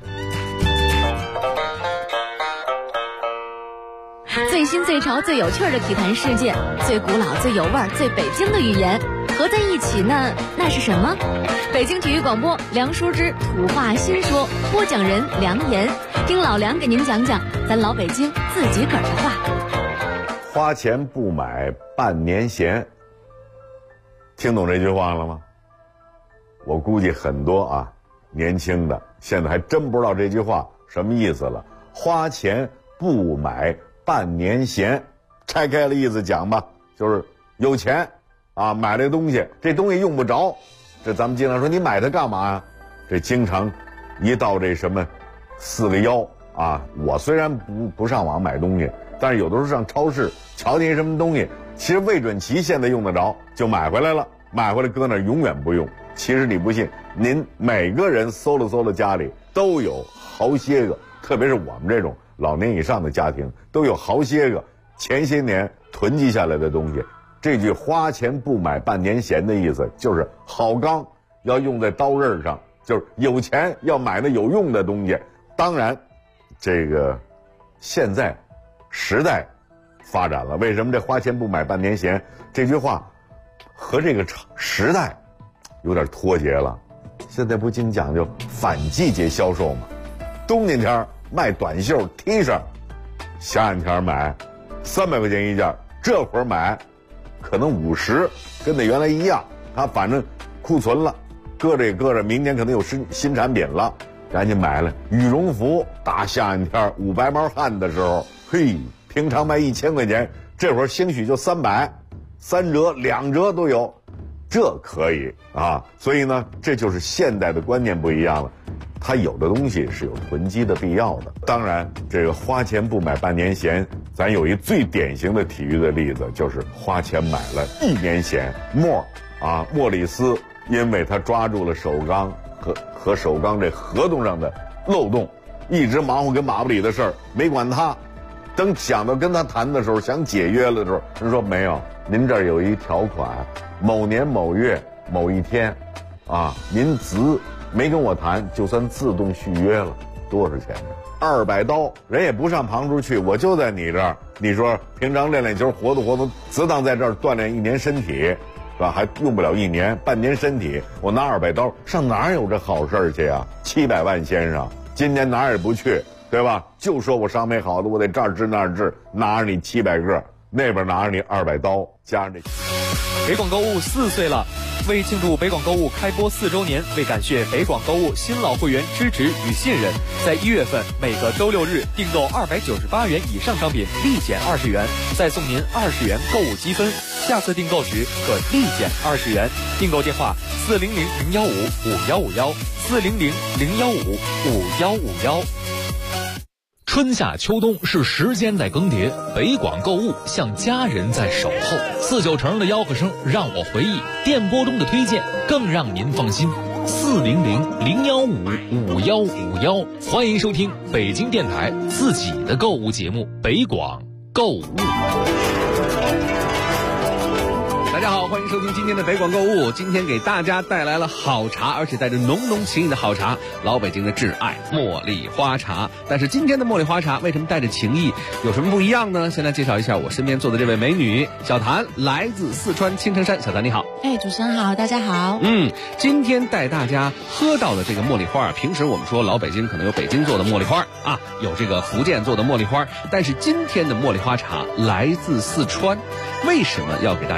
最新最潮最有趣的体坛事件，最古老最有味儿最北京的语言合在一起呢，那是什么？北京体育广播梁淑芝土话新说，播讲人梁岩，听老梁给您讲讲咱老北京自己个儿的话。 花钱不买半年闲，听懂这句话了吗？我估计很多年轻的现在还真不知道这句话什么意思了。花钱不买半年闲，拆开了意思讲吧，就是有钱买这东西，这东西用不着，这咱们经常说你买它干嘛呀？这经常一到这什么4个1我虽然不上网买东西，但是有的时候上超市瞧见什么东西，其实未准期现在用得着，就买回来了，买回来搁那儿永远不用。其实你不信，您每个人搜了家里都有好些个，特别是我们这种老年以上的家庭，都有好些个前些年囤积下来的东西。这句花钱不买半年闲的意思，就是好钢要用在刀刃上，就是有钱要买那有用的东西。当然这个现在时代发展了，为什么这花钱不买半年闲这句话和这个时代有点脱节了？现在不经讲究反季节销售吗？冬天天卖短袖 T 恤，夏天买300块钱一件，这会儿买可能50，跟那原来一样，他反正库存了，搁这，明年可能有新产品了，赶紧买了。羽绒服大夏天捂白毛汗的时候，嘿，平常卖1000块钱，这会儿兴许就300，3折2折都有，这可以所以呢，这就是现代的观念不一样了。它有的东西是有囤积的必要的。当然这个花钱不买半年闲，咱有一最典型的体育的例子，就是花钱买了1年闲。莫里斯因为他抓住了首钢和首钢这合同上的漏洞，一直忙活跟马布里的事儿，没管他。等想到跟他谈的时候，想解约了的时候，人说没有，您这儿有一条款，某年某月某一天您没跟我谈，就算自动续约了，多少钱呢？200刀，人也不上旁处去，我就在你这儿。你说平常练球，活动，只当在这儿锻炼1年身体，是吧？还用不了1年，半年身体，我拿200刀上哪儿有这好事去啊？700万先生，今年哪儿也不去，对吧？就说我伤没好的，我得这儿治那儿治，拿着你700个，那边拿着你200刀，加上这。 北广购物4岁了。为庆祝北广购物开播4周年，为感谢北广购物新老会员支持与信任，在1月份每个周6日订购298元以上商品立减20元，再送您20元购物积分，下次订购时可立减20元。订购电话400-015-5151，400-015-5151。 春夏秋冬是时间在更迭，北广购物像家人在守候。49成的吆喝声让我回忆，电波中的推荐更让您放心。400-015-5151，欢迎收听北京电台自己的购物节目北广购物。 大家好，欢迎收听今天的北广购物。今天给大家带来了好茶，而且带着浓浓情意的好茶，老北京的挚爱茉莉花茶。但是今天的茉莉花茶为什么带着情意，有什么不一样呢？先来介绍一下我身边坐的这位美女小谭，来自四川青城山。小谭你好。 主持人好，大家好。 今天带大家喝到的这个茉莉花，平时我们说老北京可能有北京做的茉莉花有这个福建做的茉莉花，但是今天的茉莉花茶来自四川。为什么要给大家来自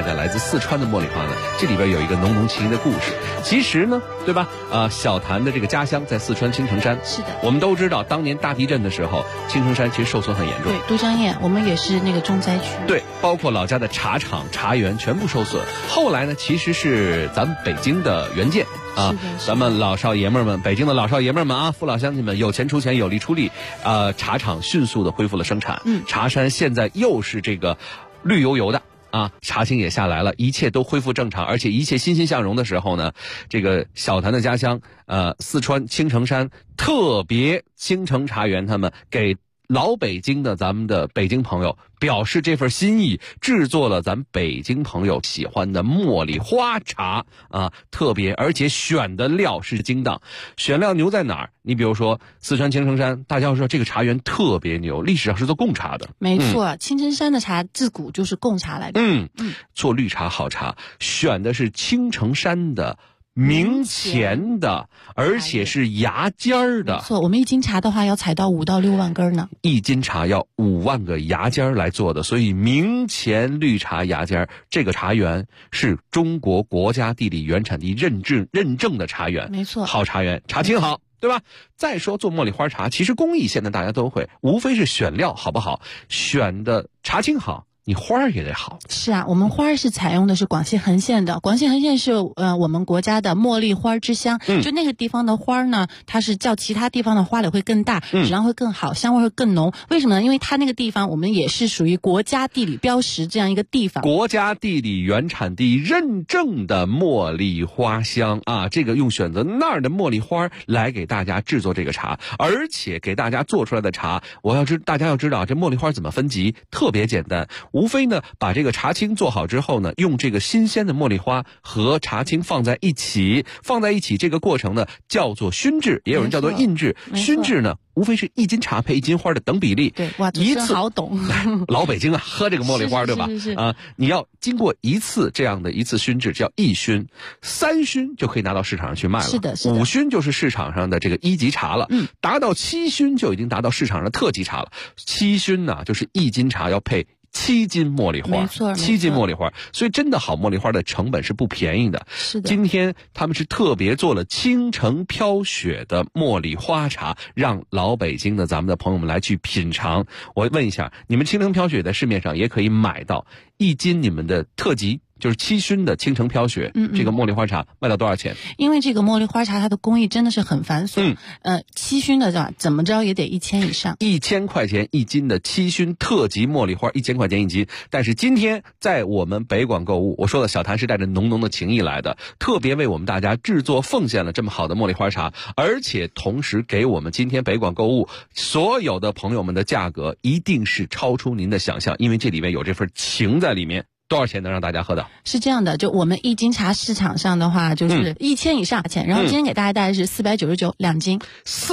四川的茉莉花呢？这里边有一个浓浓情谊的故事。其实呢，对吧？小谭的这个家乡在四川青城山。 是的。 我们都知道，当年大地震的时候，青城山其实受损很严重。 对，都江堰我们也是那个重灾区。 对，包括老家的茶厂、茶园全部受损。后来呢，其实是咱们北京的援建。咱们老少爷们儿们，北京的老少爷们儿们啊，父老乡亲们，有钱出钱，有力出力，茶厂迅速的恢复了生产。茶山现在又是这个绿油油的啊，茶青也下来了，一切都恢复正常，而且一切欣欣向荣的时候呢，这个小谭的家乡四川青城山特别青城茶园他们给老北京的咱们的北京朋友表示这份心意，制作了咱北京朋友喜欢的茉莉花茶啊，特别而且选的料是精当。选料牛在哪儿？你比如说四川青城山，大家要说这个茶园特别牛，历史上是做贡茶的。 没错，青城山的茶自古就是贡茶来的。 做绿茶好茶，选的是青城山的明前的，而且是芽尖儿的。 没错，我们一斤茶的话要采到5到6万根呢。 一斤茶要5万个芽尖儿来做的，所以明前绿茶芽尖儿这个茶园是中国国家地理原产地认证的茶园。 没错， 好茶园，茶青好。对吧？再说做茉莉花茶，其实工艺现在大家都会，无非是选料好不好，选的茶青好，你花儿也得好。 是啊，我们花儿是采用的是广西横县的，广西横县是我们国家的茉莉花之乡。就那个地方的花儿呢，它是较其他地方的花蕾会更大，质量会更好，香味会更浓。为什么呢？因为它那个地方我们也是属于国家地理标识这样一个地方， 国家地理原产地认证的茉莉花香啊，这个用选择那儿的茉莉花来给大家制作这个茶，而且给大家做出来的茶，大家要知道这茉莉花怎么分级，特别简单。无非呢，把这个茶青做好之后呢，用这个新鲜的茉莉花和茶青放在一起，这个过程呢叫做熏制，也有人叫做印制。熏制呢，无非是1斤茶配1斤花的等比例。 对，哇，一次好懂。 老北京啊，喝这个茉莉花对吧？你要经过这样的一次熏制，叫1熏，3熏就可以拿到市场上去卖了。 是的 ，5熏就是市场上的这个1级茶了。达到7熏就已经达到市场上的特级茶了。7熏呢，就是1斤茶要配7斤茉莉花， 没错 ，7斤茉莉花，所以真的好茉莉花的成本是不便宜的。 是的， 今天他们是特别做了青城飘雪的茉莉花茶，让老北京的咱们的朋友们来去品尝。我问一下，你们青城飘雪在市面上也可以买到1斤你们的特级，就是7熏的青城飘雪，这个茉莉花茶卖到多少钱？ 因为这个茉莉花茶它的工艺真的是很繁琐，7熏的怎么着也得1000以上 ，1000块钱1斤的7熏特级茉莉花，1000块钱1斤。但是今天在我们北广购物，我说了，小谭是带着浓浓的情谊来的，特别为我们大家制作奉献了这么好的茉莉花茶，而且同时给我们今天北广购物所有的朋友们的价格一定是超出您的想象，因为这里面有这份情在里面。多少钱能让大家喝到？ 是这样的，就我们1斤茶市场上的话就是1000以上钱，然后今天给大家带来是4992斤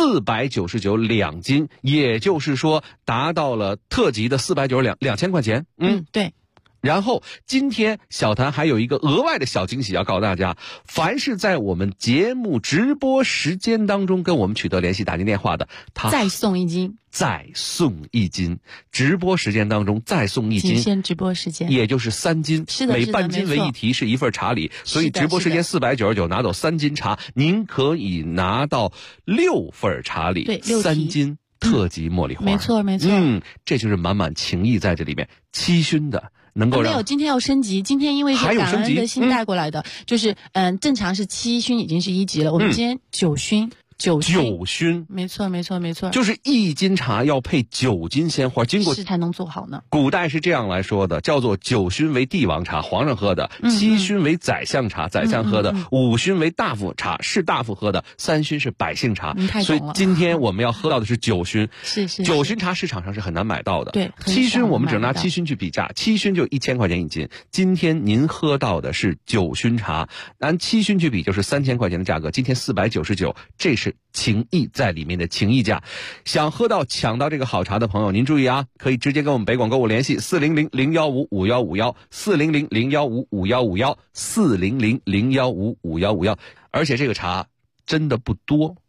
，499 2斤，也就是说达到了特级的499 2000块钱。 对。 然后今天小谭还有一个额外的小惊喜要告诉大家，凡是在我们节目直播时间当中跟我们取得联系打进电话的，他再送1斤， 直播时间当中再送1斤， 仅限直播时间， 也就是3斤， 是的， 每半斤为1提，是一份茶礼，所以直播时间499拿走3斤茶，您可以拿到6份茶礼， 对 ，3斤特级茉莉花， 没错， 这就是满满情谊在这里面。7熏的能够让没有，今天要升级，今天因为是感恩的心带过来的，就是正常是7熏已经是1级了，我们今天9熏。9 熏， 没错， 就是1斤茶要配9斤鲜花，经过是才能做好呢。 古代是这样来说的，叫做9熏为帝王茶，皇上喝的；7熏为宰相茶，宰相喝的；5熏为大夫茶，士大夫喝的；3熏是百姓茶。所以今天我们要喝到的是9熏， 是 9熏茶市场上是很难买到的。 对 ，7熏我们只拿7熏去比价，7熏就1000块钱1斤。今天您喝到的是9熏茶，按7熏去比就是3000块钱的价格，今天499，这是情谊在里面的情谊价。想喝到抢到这个好茶的朋友，您注意啊，可以直接跟我们北广购物联系400-015-5151 400-015-5151 400-015-5151，而且这个茶真的不多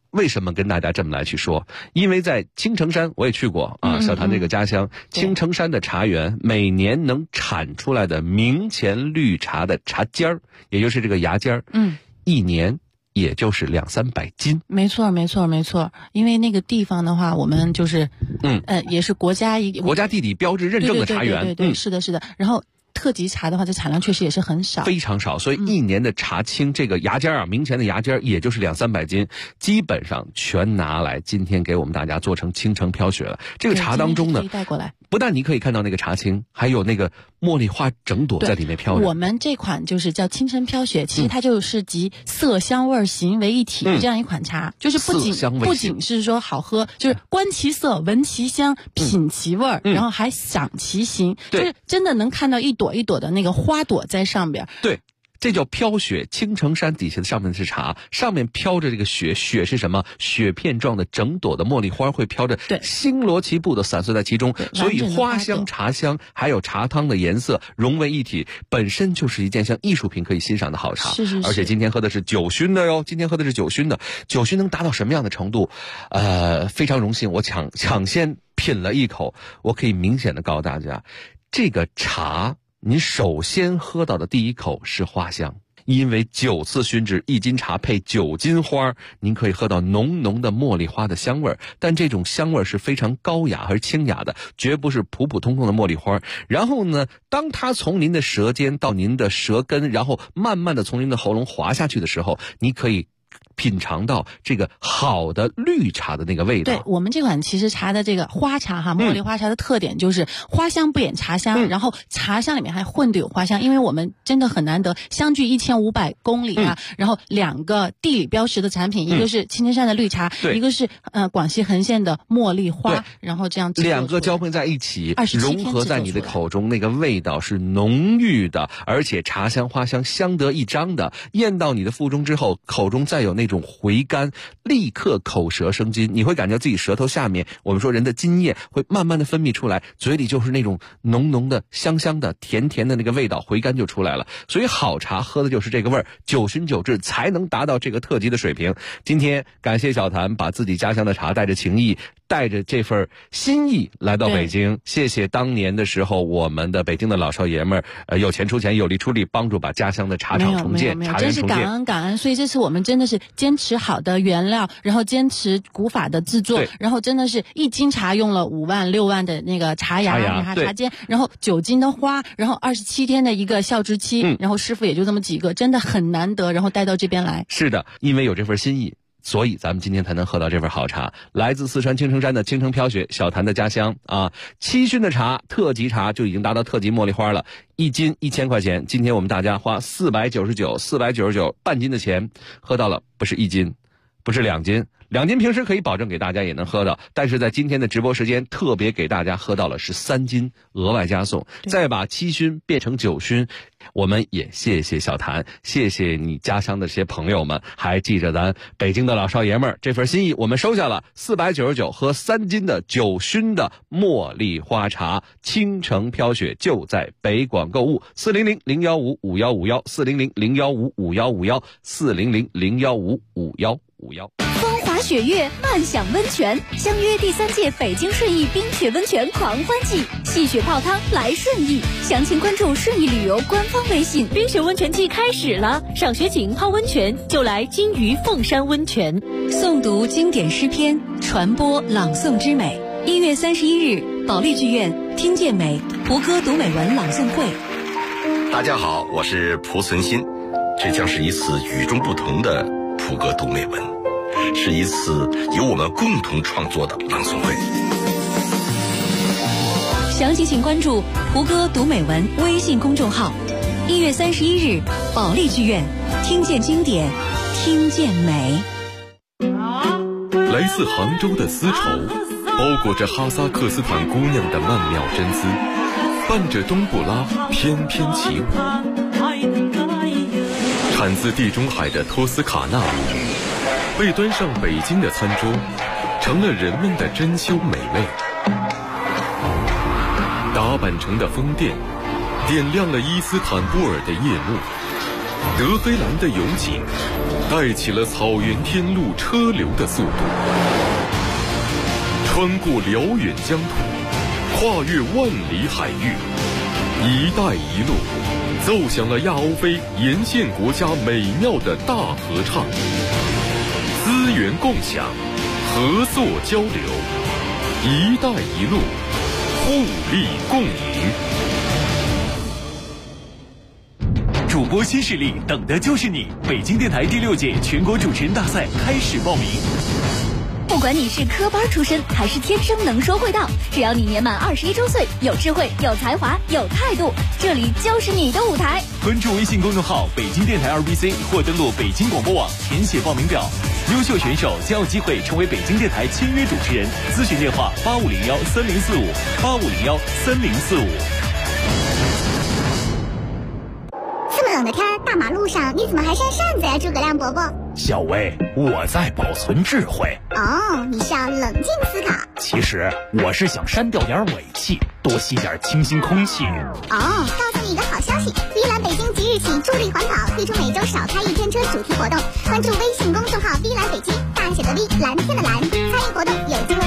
为什么跟大家这么来去说？因为在青城山我也去过啊，小谭这个家乡，青城山的茶园每年能产出来的明前绿茶的茶尖儿，也就是这个芽尖儿，一年也就是200-300斤。 没错，因为那个地方的话，我们就是也是国家地理标志认证的茶园。 对，是的。然后特级茶的话，这产量确实也是很少， 非常少，所以一年的茶青这个芽尖啊，明前的芽尖也就是200-300斤，基本上全拿来今天给我们大家做成青城飘雪了。这个茶当中呢， 带过来， 不但你可以看到那个茶青，还有那个茉莉花整朵在里面飘着。 我们这款就是叫青城飘雪，其实它就是集色香味形为一体的这样一款茶，就是不仅是说好喝，就是观其色、闻其香、品其味，然后还赏其形，就是真的能看到一朵一朵的那个花朵在上边。 对。这叫飘雪，青城山底下的上面是茶，上面飘着这个雪，雪是什么？雪片状的整朵的茉莉花会飘着，星罗棋布的散碎在其中，所以花香、茶香还有茶汤的颜色融为一体，本身就是一件像艺术品可以欣赏的好茶。 是。 而且今天喝的是酒熏的哟，酒熏能达到什么样的程度？非常荣幸，我抢先品了一口，我可以明显的告诉大家，这个茶。您首先喝到的第一口是花香，因为9次熏制1斤茶配9斤花，您可以喝到浓浓的茉莉花的香味，但这种香味是非常高雅而清雅的，绝不是普普通通的茉莉花。然后呢，当它从您的舌尖到您的舌根，然后慢慢的从您的喉咙滑下去的时候，你可以品尝到这个好的绿茶的那个味道。 对，我们这款其实茶的这个花茶哈，茉莉花茶的特点就是花香不掩茶香，然后茶香里面还混着有花香，因为我们真的很难得相距1500公里啊，然后2个地理标识的产品，一个是青城山的绿茶，一个是广西横县的茉莉花，然后这样 2个交配在一起，融合在你的口中，那个味道是浓郁的，而且茶香花香相得益彰的，咽到你的腹中之后，口中再有那种回甘，立刻口舌生津，你会感觉自己舌头下面，我们说人的津液会慢慢的分泌出来，嘴里就是那种浓浓的香香的甜甜的那个味道，回甘就出来了。所以好茶喝的就是这个味儿，9熏9制才能达到这个特级的水平。今天感谢小谭把自己家乡的茶带着情谊，带着这份心意来到北京，谢谢当年的时候我们的北京的老少爷们儿，有钱出钱，有力出力，帮助把家乡的茶厂重建，茶园重建， 真是感恩。所以这次我们真的是坚持好的原料，然后坚持古法的制作，然后真的是1斤茶用了5万6万的那个茶芽茶尖，然后9斤的花，然后27天的一个效制期，然后师傅也就这么几个，真的很难得，然后带到这边来。 是的，因为有这份心意，所以咱们今天才能喝到这份好茶，来自四川青城山的青城飘雪，小谭的家乡啊，7熏的茶，特级茶就已经达到特级茉莉花了，1斤1000块钱。今天我们大家花499半斤的钱，喝到了不是1斤，不是2斤，2斤平时可以保证给大家也能喝到，但是在今天的直播时间特别给大家喝到了是3斤额外加送，再把7熏变成9熏。我们也谢谢小谭，谢谢你家乡的这些朋友们，还记着咱北京的老少爷们儿这份心意，我们收下了499喝3斤的9熏的茉莉花茶，青城飘雪就在北广购物，400-015-5151，400-015-5151，400-015-5151。 风华雪月，漫享温泉，相约第3届北京顺义冰雪温泉狂欢季，戏雪泡汤来顺义，详情关注顺义旅游官方微信。 冰雪温泉季开始了，上学景泡温泉就来金鱼凤山温泉。 诵读经典诗篇，传播朗诵之美。1月31日，保利剧院听见美胡歌读美文朗诵会。 大家好，我是蒲存昕，这将是一次与众不同的胡歌读美文，是一次由我们共同创作的朗诵会。 详情请关注胡歌读美文微信公众号。1月31日，保利剧院听见经典，听见美。 来自杭州的丝绸，包裹着哈萨克斯坦姑娘的曼妙真姿，伴着冬不拉翩翩起舞。产自地中海的托斯卡纳米，被端上北京的餐桌，成了人们的珍馐美味。打扮成的宫殿，点亮了伊斯坦布尔的夜幕。 德黑兰的油井带起了草原天路车流的速度，穿过辽远疆土，跨越万里海域，一带一路奏响了亚欧非沿线国家美妙的大合唱，资源共享，合作交流，一带一路，互利共赢。 主播新势力，等的就是你！北京电台第6届全国主持人大赛开始报名。 不管你是科班出身还是天生能说会道，只要你年满21周岁，有智慧、有才华、有态度，这里就是你的舞台。 关注微信公众号北京电台2BC 或登录北京广播网填写报名表，优秀选手将有机会成为北京电台签约主持人。咨询电话85013045，85013045。 这么冷的天，大马路上你怎么还扇扇子呀，诸葛亮伯伯？ 小薇，我在保存智慧。 哦，你是要冷静思考。 其实我是想删掉点尾气，多吸点清新空气。 哦，告诉你一个好消息，依兰北京即日起助力环保，推出每周少开1天车主题活动。关注微信公众号“依兰北京”，大写的 V， 蓝天的蓝，参与活动有机会